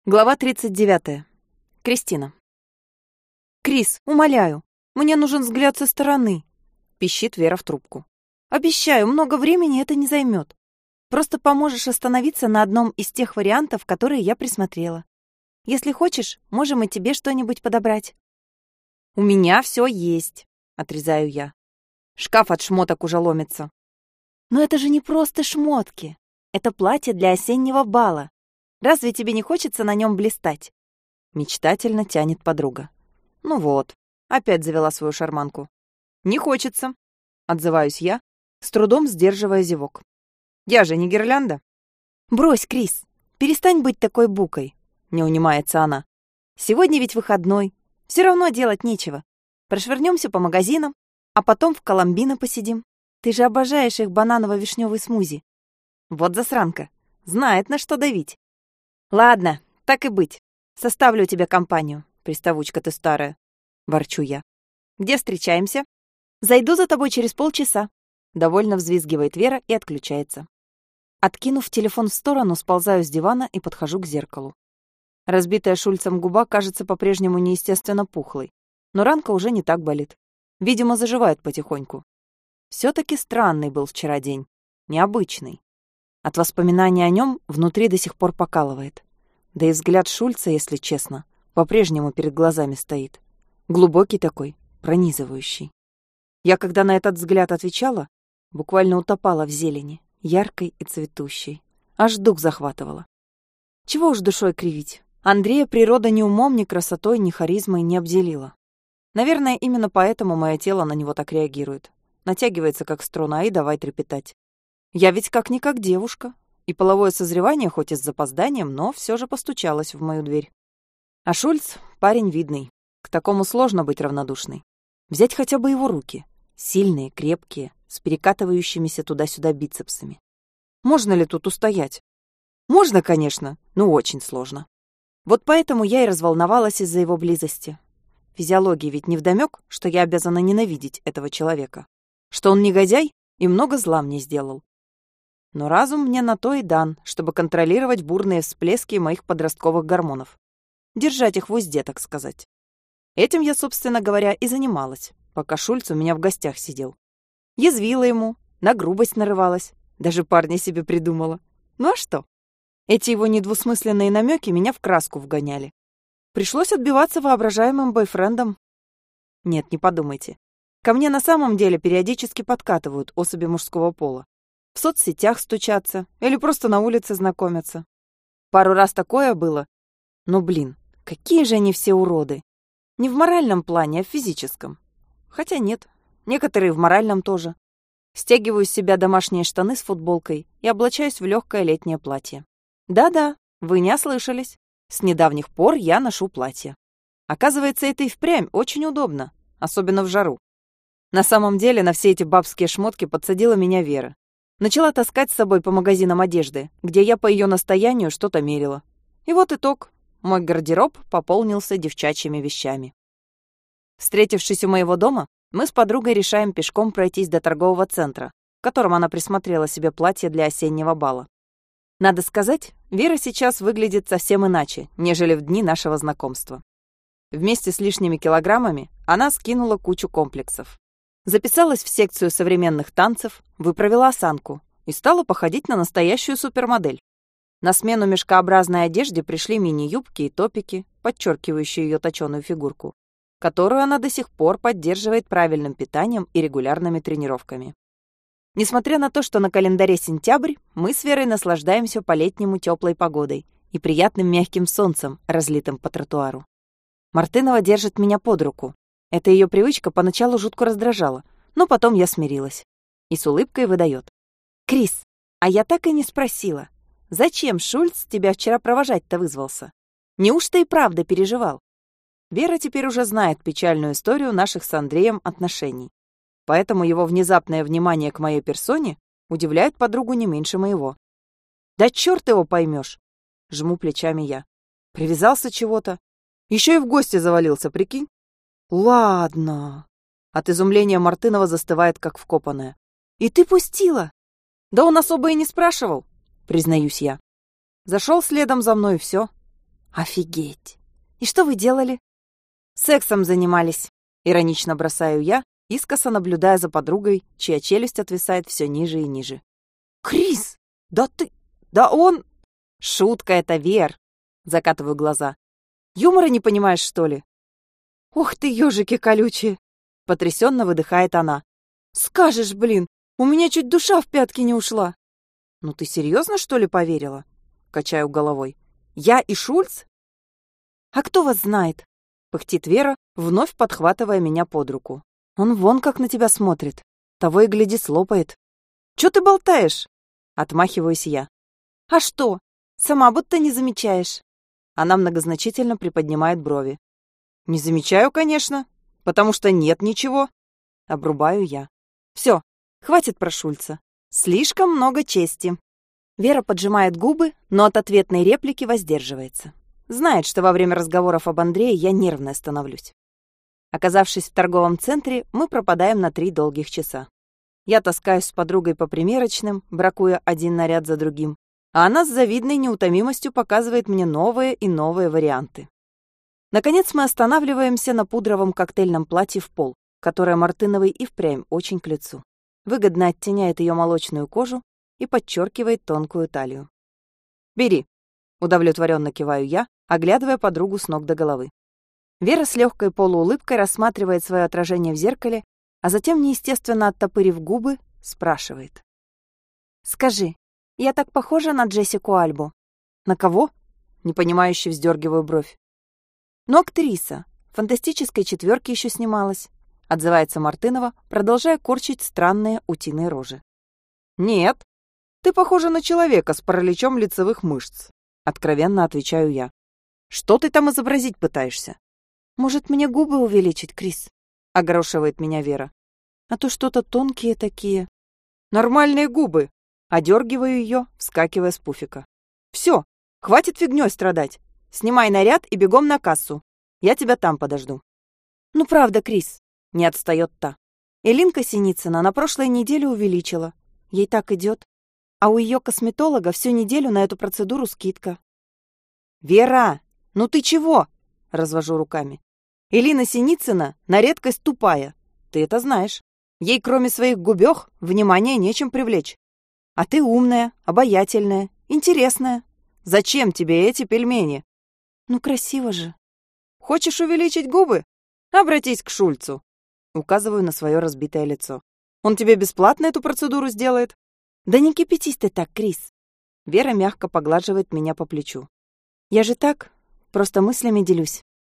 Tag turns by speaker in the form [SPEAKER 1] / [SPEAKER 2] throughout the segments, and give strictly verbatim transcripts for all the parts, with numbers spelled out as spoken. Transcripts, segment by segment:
[SPEAKER 1] Глава тридцать девятая. Кристина. «Крис, умоляю, мне нужен взгляд со стороны», — пищит Вера в трубку. «Обещаю, много времени это не займет. Просто поможешь остановиться на одном из тех вариантов, которые я присмотрела. Если хочешь, можем и тебе что-нибудь подобрать». «У меня все есть», — отрезаю я. Шкаф от шмоток уже ломится. «Но это же не просто шмотки. Это платье для осеннего бала. Разве тебе не хочется на нем блистать?» Мечтательно тянет подруга. «Ну вот, опять завела свою шарманку». «Не хочется», — отзываюсь я, с трудом сдерживая зевок. «Я же не гирлянда». «Брось, Крис, перестань быть такой букой», — не унимается она. «Сегодня ведь выходной, все равно делать нечего. Прошвырнемся по магазинам, а потом в Коломбино посидим. Ты же обожаешь их бананово-вишневый смузи». Вот засранка, знает, на что давить. «Ладно, так и быть. Составлю тебе компанию, приставучка ты старая», — ворчу я. «Где встречаемся?» «Зайду за тобой через полчаса», — довольно взвизгивает Вера и отключается. Откинув телефон в сторону, сползаю с дивана и подхожу к зеркалу. Разбитая Шульцем губа кажется по-прежнему неестественно пухлой, но ранка уже не так болит. Видимо, заживает потихоньку. Все-таки странный был вчера день, необычный. От воспоминаний о нем внутри до сих пор покалывает. Да и взгляд Шульца, если честно, по-прежнему перед глазами стоит. Глубокий такой, пронизывающий. Я, когда на этот взгляд отвечала, буквально утопала в зелени, яркой и цветущей. Аж дух захватывала. Чего уж душой кривить. Андрея природа ни умом, ни красотой, ни харизмой не обделила. Наверное, именно поэтому мое тело на него так реагирует. Натягивается, как струна, и давай трепетать. Я ведь как-никак девушка, и половое созревание хоть и с запозданием, но все же постучалось в мою дверь. А Шульц — парень видный, к такому сложно быть равнодушной. Взять хотя бы его руки, сильные, крепкие, с перекатывающимися туда-сюда бицепсами. Можно ли тут устоять? Можно, конечно, но очень сложно. Вот поэтому я и разволновалась из-за его близости. Физиологии ведь невдомёк, что я обязана ненавидеть этого человека, что он негодяй и много зла мне сделал. Но разум мне на то и дан, чтобы контролировать бурные всплески моих подростковых гормонов. Держать их в узде, так сказать. Этим я, собственно говоря, и занималась, пока Шульц у меня в гостях сидел. Язвила ему, на грубость нарывалась, даже парня себе придумала. Ну а что? Эти его недвусмысленные намеки меня в краску вгоняли. Пришлось отбиваться воображаемым бойфрендом. Нет, не подумайте. Ко мне на самом деле периодически подкатывают особи мужского пола. В соцсетях стучатся или просто на улице знакомятся. Пару раз такое было. Но, блин, какие же они все уроды. Не в моральном плане, а в физическом. Хотя нет, некоторые в моральном тоже. Стягиваю с себя домашние штаны с футболкой и облачаюсь в легкое летнее платье. Да-да, вы не ослышались. С недавних пор я ношу платье. Оказывается, это и впрямь очень удобно, особенно в жару. На самом деле на все эти бабские шмотки подсадила меня Вера. Начала таскать с собой по магазинам одежды, где я по ее настоянию что-то мерила. И вот итог. Мой гардероб пополнился девчачьими вещами. Встретившись у моего дома, мы с подругой решаем пешком пройтись до торгового центра, в котором она присмотрела себе платье для осеннего бала. Надо сказать, Вера сейчас выглядит совсем иначе, нежели в дни нашего знакомства. Вместе с лишними килограммами она скинула кучу комплексов. Записалась в секцию современных танцев, выправила осанку и стала походить на настоящую супермодель. На смену мешкообразной одежде пришли мини-юбки и топики, подчеркивающие ее точеную фигурку, которую она до сих пор поддерживает правильным питанием и регулярными тренировками. Несмотря на то, что на календаре сентябрь, мы с Верой наслаждаемся по-летнему теплой погодой и приятным мягким солнцем, разлитым по тротуару. Мартынова держит меня под руку. Эта ее привычка поначалу жутко раздражала, но потом я смирилась. И с улыбкой выдает. «Крис, а я так и не спросила, зачем Шульц тебя вчера провожать-то вызвался? Неужто и правда переживал?» Вера теперь уже знает печальную историю наших с Андреем отношений. Поэтому его внезапное внимание к моей персоне удивляет подругу не меньше моего. «Да черт его поймешь!» — жму плечами я. «Привязался чего-то. Еще и в гости завалился, прикинь?» «Ладно». От изумления Мартынова застывает, как вкопанная. «И ты пустила?» «Да он особо и не спрашивал», — признаюсь я. Зашел следом за мной, и все. Офигеть! И что вы делали? Сексом занимались. Иронично бросаю я, искоса наблюдая за подругой, чья челюсть отвисает все ниже и ниже. Крис! Да ты... Да он... Шутка это, Вер. Закатываю глаза. Юмора не понимаешь, что ли? Ух ты, ежики колючие! Потрясенно выдыхает она. Скажешь, блин, у меня чуть душа в пятки не ушла. Ну ты серьезно, что ли, поверила? Качаю головой. Я и Шульц? А кто вас знает? Пыхтит Вера, вновь подхватывая меня под руку. Он вон как на тебя смотрит. Того и гляди, слопает. Чё ты болтаешь? Отмахиваюсь я. А что? Сама будто не замечаешь. Она многозначительно приподнимает брови. Не замечаю, конечно, потому что нет ничего. Обрубаю я. Все, хватит про Шульца. Слишком много чести. Вера поджимает губы, но от ответной реплики воздерживается. Знает, что во время разговоров об Андрее я нервная становлюсь. Оказавшись в торговом центре, мы пропадаем на три долгих часа. Я таскаюсь с подругой по примерочным, бракуя один наряд за другим, а она с завидной неутомимостью показывает мне новые и новые варианты. Наконец мы останавливаемся на пудровом коктейльном платье в пол, которое Мартыновой и впрямь очень к лицу. Выгодно оттеняет ее молочную кожу и подчеркивает тонкую талию. «Бери», — удовлетворенно киваю я, оглядывая подругу с ног до головы. Вера с легкой полуулыбкой рассматривает свое отражение в зеркале, а затем, неестественно оттопырив губы, спрашивает. «Скажи, я так похожа на Джессику Альбу?» «На кого?» — непонимающе вздергиваю бровь. «Ну, актриса. В «Фантастической четверке» еще снималась», — отзывается Мартынова, продолжая корчить странные утиные рожи. «Нет, ты похожа на человека с параличом лицевых мышц», — откровенно отвечаю я. «Что ты там изобразить пытаешься?» «Может, мне губы увеличить, Крис?» — огорошивает меня Вера. «А то что-то тонкие такие». «Нормальные губы!» — одергиваю ее, вскакивая с пуфика. «Все, хватит фигней страдать. Снимай наряд и бегом на кассу. Я тебя там подожду». «Ну правда, Крис», — не отстает та. «Элинка Синицына на прошлой неделе увеличила. Ей так идет. А у ее косметолога всю неделю на эту процедуру скидка». «Вера, ну ты чего?» — развожу руками. «Элина Синицына на редкость тупая. Ты это знаешь. Ей, кроме своих губёх, внимания нечем привлечь. А ты умная, обаятельная, интересная. Зачем тебе эти пельмени?» «Ну, красиво же». «Хочешь увеличить губы? Обратись к Шульцу». Указываю на свое разбитое лицо. «Он тебе бесплатно эту процедуру сделает?» «Да не кипятись ты так, Крис». Вера мягко поглаживает меня по плечу. «Я же так, просто мыслями делюсь.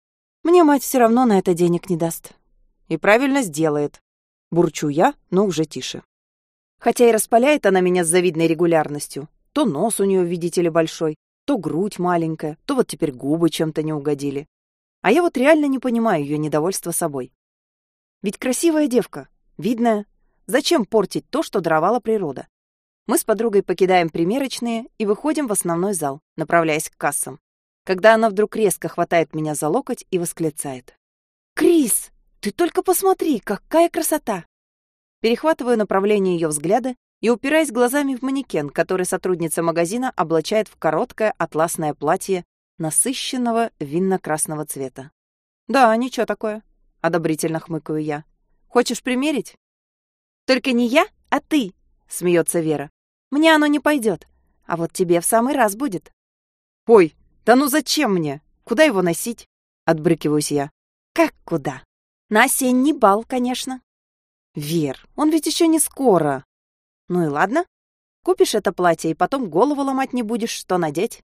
[SPEAKER 1] Мне мать все равно на это денег не даст». «И правильно сделает». Бурчу я, но уже тише. Хотя и распаляет она меня с завидной регулярностью. То нос у нее, видите ли, большой, то грудь маленькая, то вот теперь губы чем-то не угодили. А я вот реально не понимаю ее недовольства собой. Ведь красивая девка, видная. Зачем портить то, что даровала природа? Мы с подругой покидаем примерочные и выходим в основной зал, направляясь к кассам, когда она вдруг резко хватает меня за локоть и восклицает. «Крис, ты только посмотри, какая красота!» Перехватываю направление ее взгляда и упираясь глазами в манекен, который сотрудница магазина облачает в короткое атласное платье насыщенного винно-красного цвета. «Да, ничего такое», — одобрительно хмыкаю я. «Хочешь примерить?» «Только не я, а ты», — смеется Вера. «Мне оно не пойдет, а вот тебе в самый раз будет». «Ой, да ну зачем мне? Куда его носить?» — отбрыкиваюсь я. «Как куда? На осенний бал, конечно». «Вер, он ведь еще не скоро». «Ну и ладно. Купишь это платье и потом голову ломать не будешь, что надеть».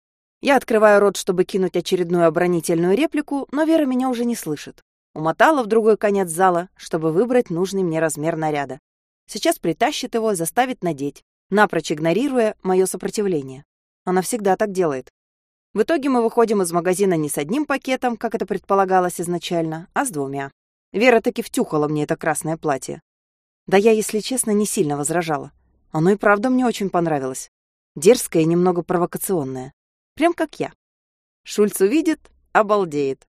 [SPEAKER 1] Я открываю рот, чтобы кинуть очередную оборонительную реплику, но Вера меня уже не слышит. Умотала в другой конец зала, чтобы выбрать нужный мне размер наряда. Сейчас притащит его и заставит надеть, напрочь игнорируя мое сопротивление. Она всегда так делает. В итоге мы выходим из магазина не с одним пакетом, как это предполагалось изначально, а с двумя. Вера таки втюхала мне это красное платье. Да я, если честно, не сильно возражала. Оно и правда мне очень понравилось. Дерзкое и немного провокационное. Прям как я. Шульц увидит, обалдеет.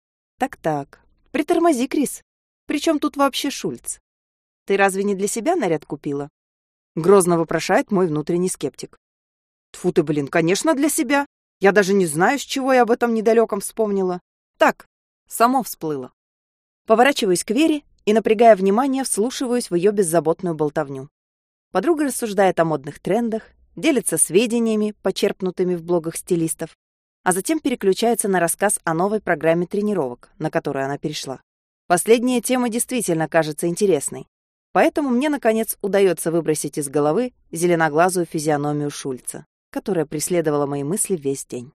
[SPEAKER 1] Так-так, притормози, Крис. Причем тут вообще Шульц? Ты разве не для себя наряд купила? Грозно вопрошает мой внутренний скептик. Тьфу ты, блин, конечно, для себя. Я даже не знаю, с чего я об этом недалеком вспомнила. Так, само всплыло. Поворачиваюсь к Вере и, напрягая внимание, вслушиваюсь в ее беззаботную болтовню. Подруга рассуждает о модных трендах, делится сведениями, почерпнутыми в блогах стилистов, а затем переключается на рассказ о новой программе тренировок, на которую она перешла. Последняя тема действительно кажется интересной, поэтому мне, наконец, удается выбросить из головы зеленоглазую физиономию Шульца, которая преследовала мои мысли весь день.